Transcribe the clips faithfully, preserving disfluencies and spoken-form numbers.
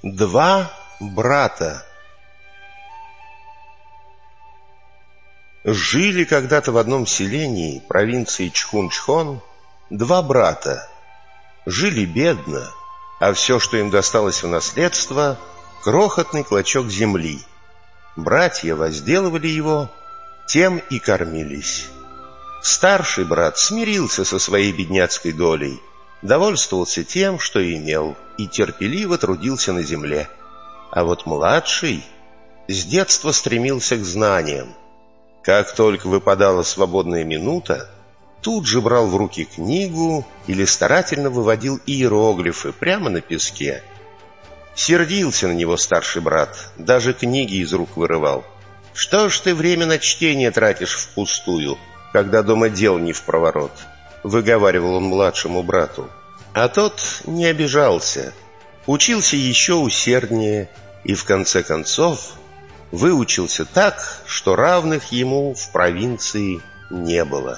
Два брата. Жили когда-то в одном селении провинции Чхунчхон два брата. Жили бедно, а все, что им досталось в наследство, крохотный клочок земли. Братья возделывали его, тем и кормились. Старший брат смирился со своей бедняцкой долей, довольствовался тем, что имел, и терпеливо трудился на земле. А вот младший с детства стремился к знаниям. Как только выпадала свободная минута, тут же брал в руки книгу или старательно выводил иероглифы прямо на песке. Сердился на него старший брат, даже книги из рук вырывал. «Что ж ты время на чтение тратишь впустую, когда дома дел не впроворот?» — выговаривал он младшему брату. А тот не обижался, учился еще усерднее и в конце концов выучился так, что равных ему в провинции не было.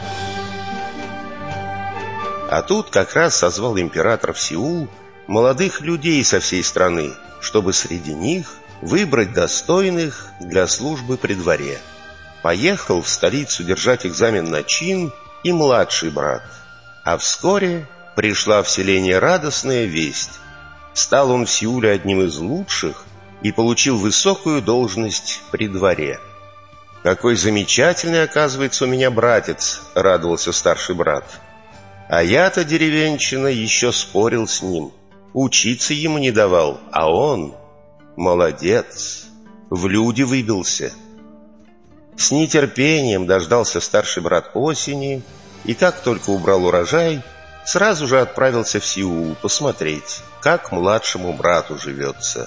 А тут как раз созвал император в Сеул молодых людей со всей страны, чтобы среди них выбрать достойных для службы при дворе. Поехал в столицу держать экзамен на чин и младший брат. А вскоре пришла в селение радостная весть. Стал он в Сеуле одним из лучших и получил высокую должность при дворе. «Какой замечательный, оказывается, у меня братец!» — радовался старший брат. А я-то, деревенщина, еще спорил с ним, учиться ему не давал, а он молодец, в люди выбился. С нетерпением дождался старший брат осени, и как только убрал урожай, сразу же отправился в Сеул посмотреть, как младшему брату живется.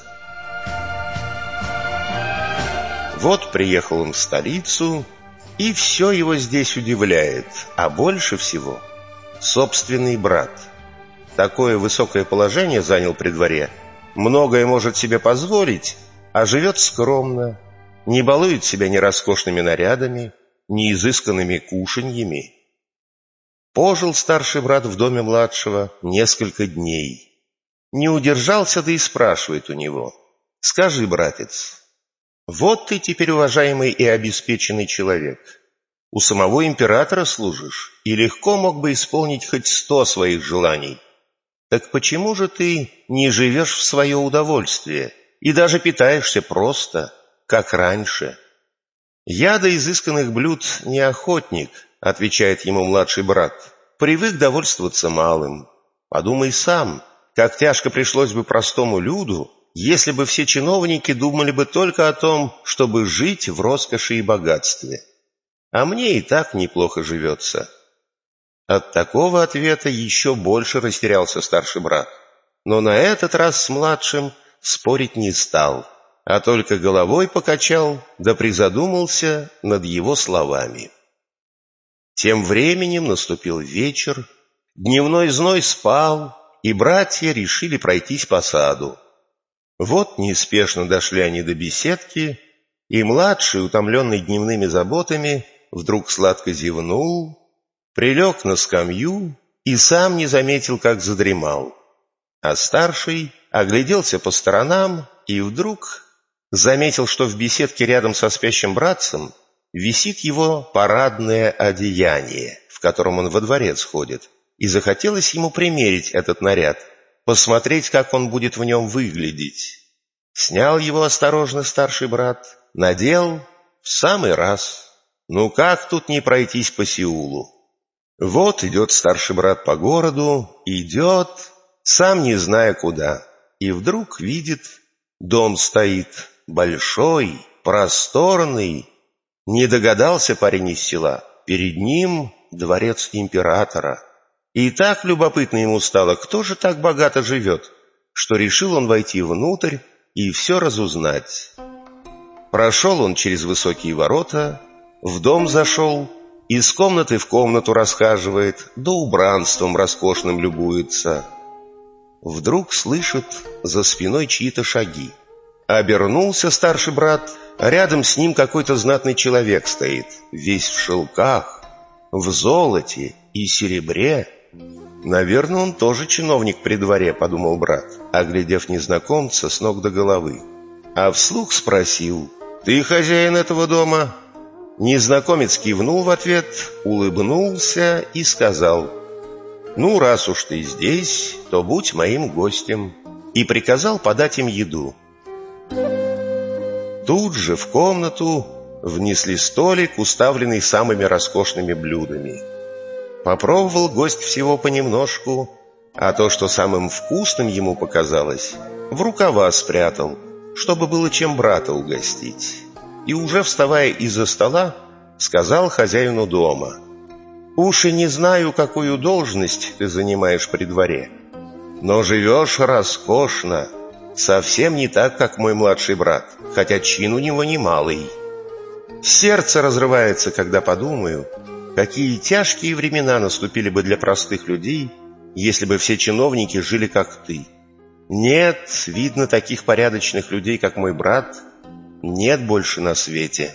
Вот приехал он в столицу, и все его здесь удивляет, а больше всего собственный брат. Такое высокое положение занял при дворе, многое может себе позволить, а живет скромно, не балует себя ни роскошными нарядами, ни изысканными кушаньями. Пожил старший брат в доме младшего несколько дней. Не удержался, да и спрашивает у него: «Скажи, братец, вот ты теперь уважаемый и обеспеченный человек, у самого императора служишь и легко мог бы исполнить хоть сто своих желаний. Так почему же ты не живешь в свое удовольствие и даже питаешься просто, как раньше?» «Я до изысканных блюд не охотник», — отвечает ему младший брат, — «привык довольствоваться малым. Подумай сам, как тяжко пришлось бы простому люду, если бы все чиновники думали бы только о том, чтобы жить в роскоши и богатстве. А мне и так неплохо живется». От такого ответа еще больше растерялся старший брат, но на этот раз с младшим спорить не стал, а только головой покачал, да призадумался над его словами. Тем временем наступил вечер, дневной зной спал, и братья решили пройтись по саду. Вот неспешно дошли они до беседки, и младший, утомленный дневными заботами, вдруг сладко зевнул, прилег на скамью и сам не заметил, как задремал. А старший огляделся по сторонам и вдруг заметил, что в беседке рядом со спящим братцем висит его парадное одеяние, в котором он во дворец ходит, и захотелось ему примерить этот наряд, посмотреть, как он будет в нем выглядеть. Снял его осторожно старший брат, надел в самый раз. Ну как тут не пройтись по Сеулу? Вот идет старший брат по городу, идет, сам не зная куда, и вдруг видит, дом стоит большой, просторный. Не догадался парень из села, перед ним дворец императора. И так любопытно ему стало, кто же так богато живет, что решил он войти внутрь и все разузнать. Прошел он через высокие ворота, в дом зашел, из комнаты в комнату расхаживает, да убранством роскошным любуется. Вдруг слышит за спиной чьи-то шаги. Обернулся старший брат, а рядом с ним какой-то знатный человек стоит, весь в шелках, в золоте и серебре, «Наверное, он тоже чиновник при дворе», — подумал брат, оглядев незнакомца с ног до головы. А вслух спросил: «Ты хозяин этого дома?» Незнакомец кивнул в ответ, улыбнулся и сказал: «Ну, раз уж ты здесь, то будь моим гостем», и приказал подать им еду. Тут же в комнату внесли столик, уставленный самыми роскошными блюдами. Попробовал гость всего понемножку, а то, что самым вкусным ему показалось, в рукава спрятал, чтобы было чем брата угостить. И уже вставая из-за стола, сказал хозяину дома: «Уж и не знаю, какую должность ты занимаешь при дворе, но живешь роскошно, совсем не так, как мой младший брат, хотя чин у него немалый. Сердце разрывается, когда подумаю, какие тяжкие времена наступили бы для простых людей, если бы все чиновники жили как ты. Нет, видно, таких порядочных людей, как мой брат, нет больше на свете».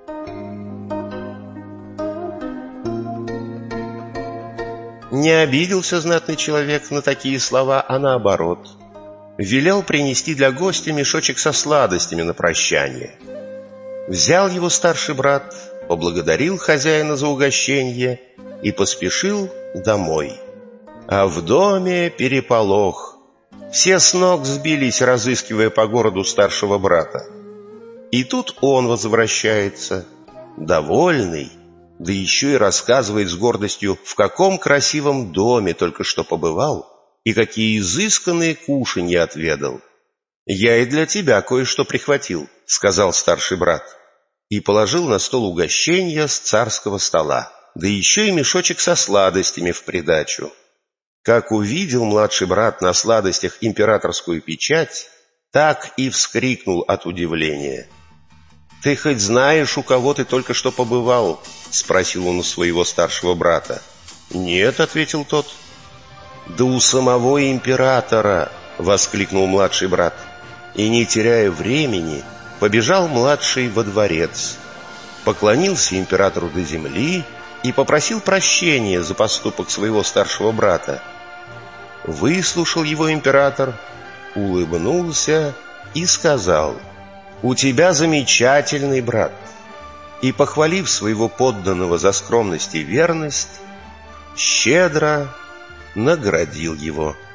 Не обиделся знатный человек на такие слова, а наоборот, велел принести для гостя мешочек со сладостями на прощание. Взял его старший брат, поблагодарил хозяина за угощение и поспешил домой. А в доме переполох. Все с ног сбились, разыскивая по городу старшего брата. И тут он возвращается, довольный, да еще и рассказывает с гордостью, в каком красивом доме только что побывал и какие изысканные кушанья отведал. «Я и для тебя кое-что прихватил», — сказал старший брат, и положил на стол угощенья с царского стола, да еще и мешочек со сладостями в придачу. Как увидел младший брат на сладостях императорскую печать, так и вскрикнул от удивления. «Ты хоть знаешь, у кого ты только что побывал?» — спросил он у своего старшего брата. «Нет», — ответил тот. «Да у самого императора!» — воскликнул младший брат. И, не теряя времени, побежал младший во дворец, поклонился императору до земли и попросил прощения за поступок своего старшего брата. Выслушал его император, улыбнулся и сказал: «У тебя замечательный брат», и, похвалив своего подданного за скромность и верность, щедро наградил его.